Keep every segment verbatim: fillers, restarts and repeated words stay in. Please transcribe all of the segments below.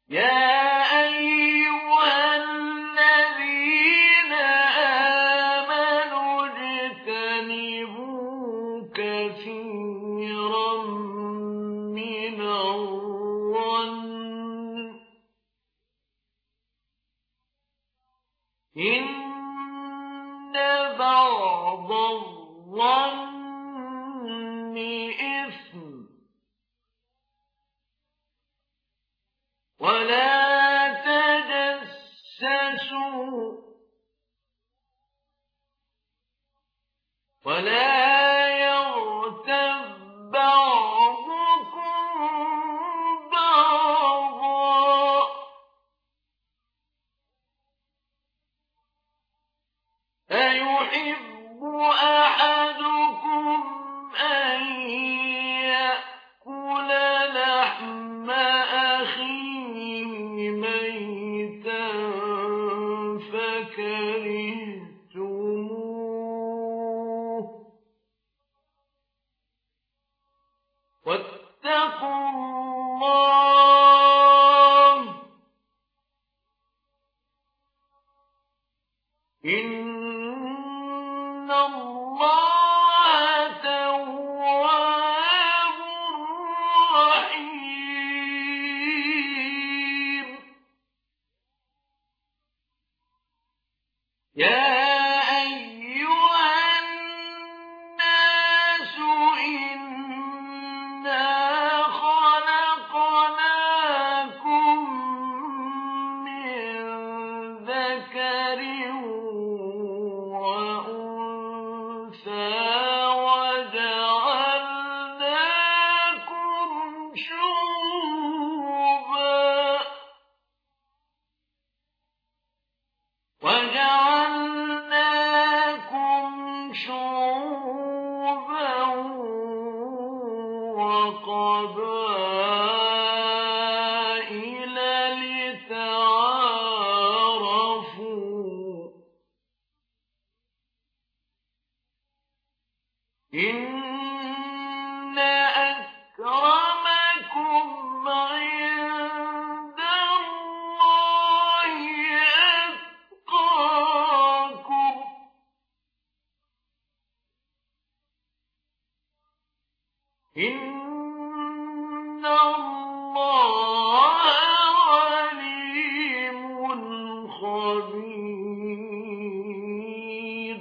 يا أيها الذين آمنوا اجتنبوا كثيرا من الظن إن بعض الظن إثم ولا تجسسوا ولا يغتب بعضكم بعضا أيحب أحدكم أن يأكل لحم أخيه ميتا فكرهتموه واتقوا الله إن الله تواب رحيم يا أيها الناس إنا خلقناكم من ذكر وأنثى وجعلناكم شعوبا وجعلناكم شعوبا وقبائل لتعارفوا إن أكرمكم عند الله أتقاكم إن الله عليم خبير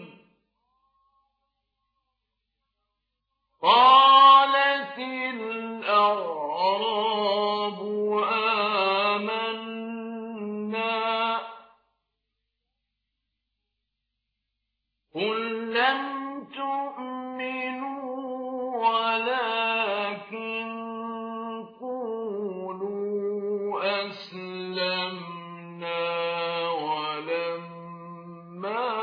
قالت الأعراب آمنا قل لم تؤمنوا ولكن قولوا أسلمنا ولما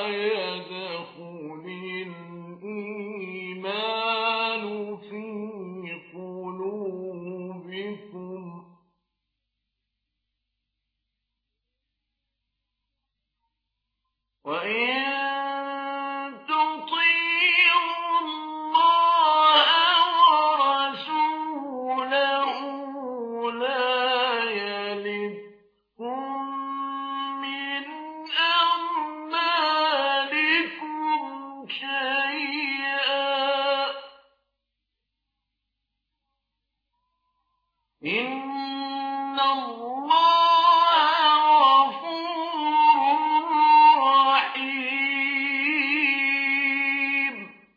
يدخل الإيمان في قلوبكم وإن تطيعوا الله ورسوله لا يلدكم من أعمالكم شيئا إن الله غفور رحيم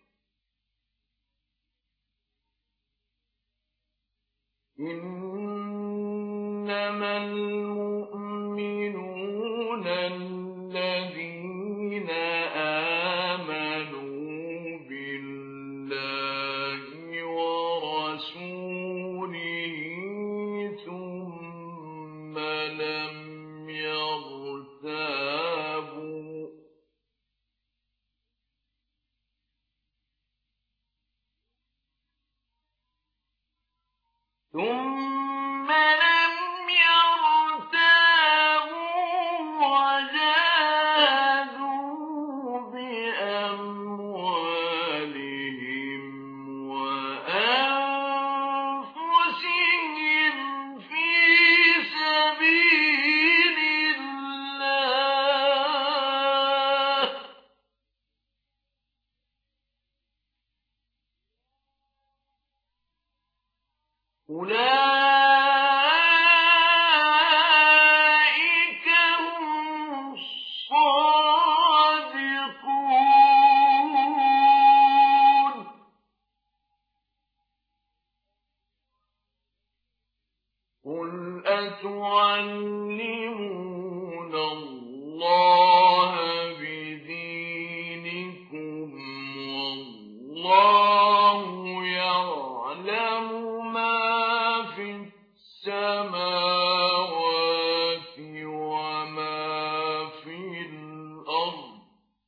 إنما المؤمنون الذين آمنوا بالله ورسوله ثم لم يرتابوا ثم لم يرتابوا وجاهدوا بأموالهم وأنفسهم في سبيل أولئك هم الصادقون. قل أتعلمون الله بدينكم والله يعلم ما في السماوات وما في الأرض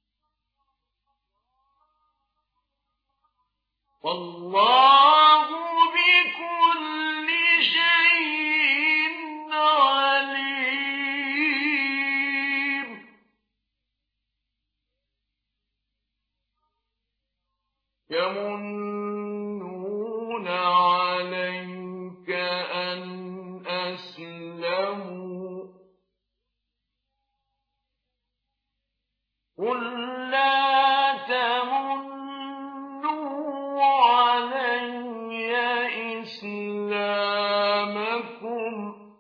والله بكل شيء عليم. يمنون عليك أن أسلموا قل لا تمنوا علي إسلامكم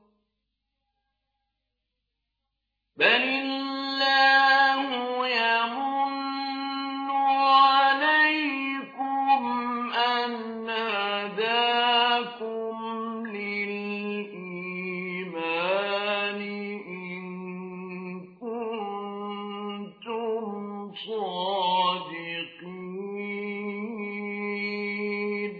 بل الله يمن عليكم أن هداكم للإيمان إن كنتم صادقين.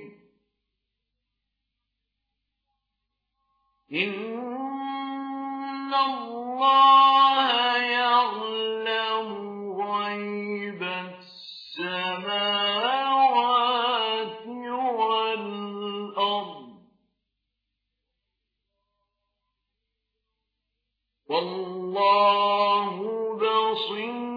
إن الله يعلم غيب السماوات والأرض والله بصير